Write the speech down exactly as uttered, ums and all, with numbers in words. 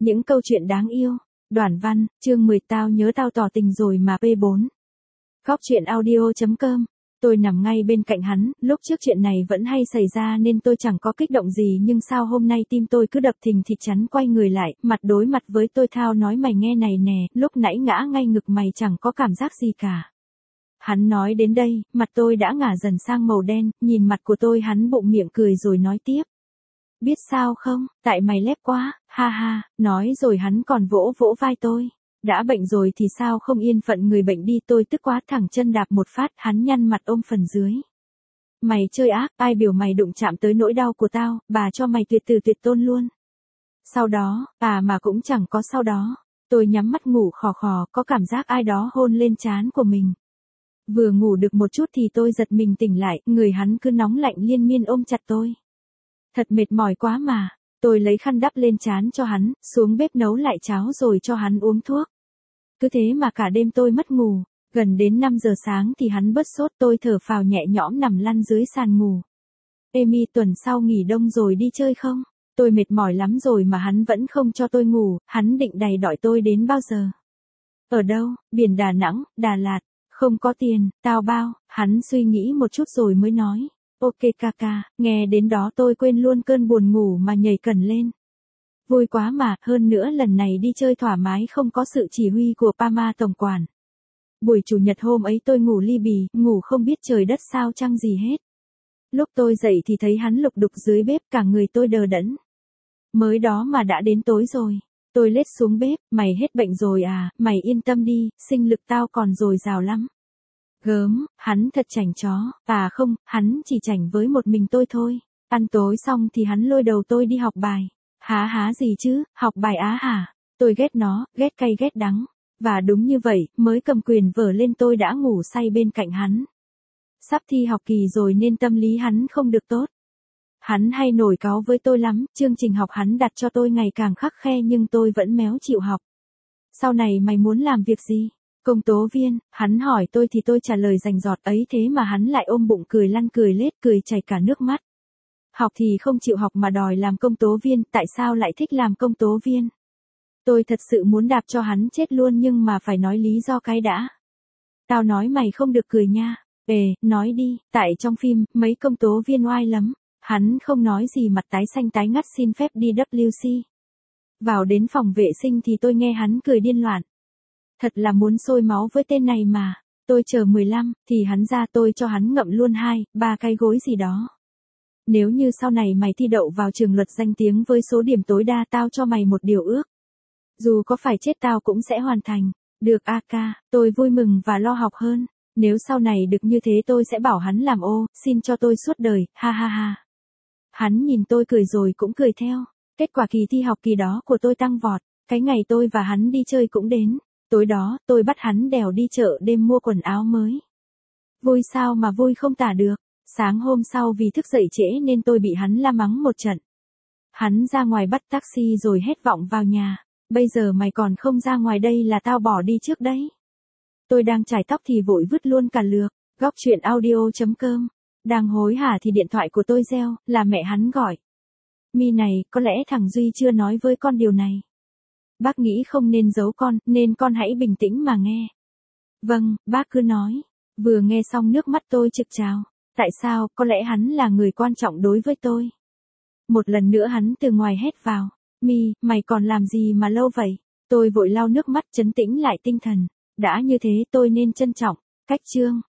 Những câu chuyện đáng yêu. Đoạn văn, chương mười tao nhớ tao tỏ tình rồi mà pê bốn. Góc truyện audio chấm com. Tôi nằm ngay bên cạnh hắn, lúc trước chuyện này vẫn hay xảy ra nên tôi chẳng có kích động gì, nhưng sao hôm nay tim tôi cứ đập thình thịch. Chắn quay người lại, mặt đối mặt với tôi. Thao nói mày nghe này nè, lúc nãy ngã ngay ngực mày chẳng có cảm giác gì cả. Hắn nói đến đây, mặt tôi đã ngả dần sang màu đen, nhìn mặt của tôi hắn bụng miệng cười rồi nói tiếp. Biết sao không, tại mày lép quá, ha ha, nói rồi hắn còn vỗ vỗ vai tôi. Đã bệnh rồi thì sao không yên phận người bệnh đi. Tôi tức quá thẳng chân đạp một phát, hắn nhăn mặt ôm phần dưới. Mày chơi ác, ai biểu mày đụng chạm tới nỗi đau của tao, bà cho mày tuyệt tử tuyệt tôn luôn. Sau đó, à mà cũng chẳng có sau đó. Tôi nhắm mắt ngủ khò khò, có cảm giác ai đó hôn lên trán của mình. Vừa ngủ được một chút thì tôi giật mình tỉnh lại, người hắn cứ nóng lạnh liên miên ôm chặt tôi. Thật mệt mỏi quá mà. Tôi lấy khăn đắp lên trán cho hắn, xuống bếp nấu lại cháo rồi cho hắn uống thuốc. Cứ thế mà cả đêm tôi mất ngủ. Gần đến năm giờ sáng thì hắn bớt sốt, tôi thở phào nhẹ nhõm nằm lăn dưới sàn ngủ. Amy, tuần sau nghỉ đông rồi đi chơi không? Tôi mệt mỏi lắm rồi mà hắn vẫn không cho tôi ngủ. Hắn định đày đọi tôi đến bao giờ? Ở đâu? Biển Đà Nẵng, Đà Lạt. Không có tiền, tao bao. Hắn suy nghĩ một chút rồi mới nói. Ok Kaka, nghe đến đó tôi quên luôn cơn buồn ngủ mà nhảy cẩn lên. Vui quá mà, hơn nữa lần này đi chơi thoải mái không có sự chỉ huy của Pama tổng quản. Buổi chủ nhật hôm ấy tôi ngủ li bì, ngủ không biết trời đất sao trăng gì hết. Lúc tôi dậy thì thấy hắn lục đục dưới bếp, cả người tôi đờ đẫn. Mới đó mà đã đến tối rồi. Tôi lết xuống bếp, mày hết bệnh rồi à, mày yên tâm đi, sinh lực tao còn dồi dào lắm. Gớm, hắn thật chảnh chó, à không, hắn chỉ chảnh với một mình tôi thôi. Ăn tối xong thì hắn lôi đầu tôi đi học bài. Há há gì chứ, học bài á hả? Tôi ghét nó, ghét cay ghét đắng. Và đúng như vậy, mới cầm quyền vở lên tôi đã ngủ say bên cạnh hắn. Sắp thi học kỳ rồi nên tâm lý hắn không được tốt. Hắn hay nổi cáu với tôi lắm, chương trình học hắn đặt cho tôi ngày càng khắt khe nhưng tôi vẫn méo chịu học. Sau này mày muốn làm việc gì? Công tố viên, hắn hỏi tôi thì tôi trả lời rành rọt ấy, thế mà hắn lại ôm bụng cười lăn cười lết, cười chảy cả nước mắt. Học thì không chịu học mà đòi làm công tố viên, tại sao lại thích làm công tố viên? Tôi thật sự muốn đạp cho hắn chết luôn nhưng mà phải nói lý do cái đã. Tao nói mày không được cười nha. Ê, nói đi, tại trong phim, mấy công tố viên oai lắm. Hắn không nói gì mặt tái xanh tái ngắt xin phép đi W C. Vào đến phòng vệ sinh thì tôi nghe hắn cười điên loạn. Thật là muốn sôi máu với tên này mà. Tôi chờ mười lăm, thì hắn ra tôi cho hắn ngậm luôn hai, ba cái gối gì đó. Nếu như sau này mày thi đậu vào trường luật danh tiếng với số điểm tối đa tao cho mày một điều ước. Dù có phải chết tao cũng sẽ hoàn thành. Được a ca, tôi vui mừng và lo học hơn. Nếu sau này được như thế tôi sẽ bảo hắn làm ô, xin cho tôi suốt đời, ha ha ha. Hắn nhìn tôi cười rồi cũng cười theo. Kết quả kỳ thi học kỳ đó của tôi tăng vọt. Cái ngày tôi và hắn đi chơi cũng đến. Tối đó, tôi bắt hắn đèo đi chợ đêm mua quần áo mới. Vui sao mà vui không tả được. Sáng hôm sau vì thức dậy trễ nên tôi bị hắn la mắng một trận. Hắn ra ngoài bắt taxi rồi hét vọng vào nhà. Bây giờ mày còn không ra ngoài đây là tao bỏ đi trước đấy. Tôi đang chải tóc thì vội vứt luôn cả lược. Góc truyện audio chấm com. Đang hối hả thì điện thoại của tôi reo, là mẹ hắn gọi. Mi này, có lẽ thằng Duy chưa nói với con điều này. Bác nghĩ không nên giấu con, nên con hãy bình tĩnh mà nghe. Vâng, bác cứ nói. Vừa nghe xong nước mắt tôi trực trào. Tại sao, có lẽ hắn là người quan trọng đối với tôi. Một lần nữa hắn từ ngoài hét vào. Mi, mày còn làm gì mà lâu vậy? Tôi vội lau nước mắt trấn tĩnh lại tinh thần. Đã như thế tôi nên trân trọng. Cách chương.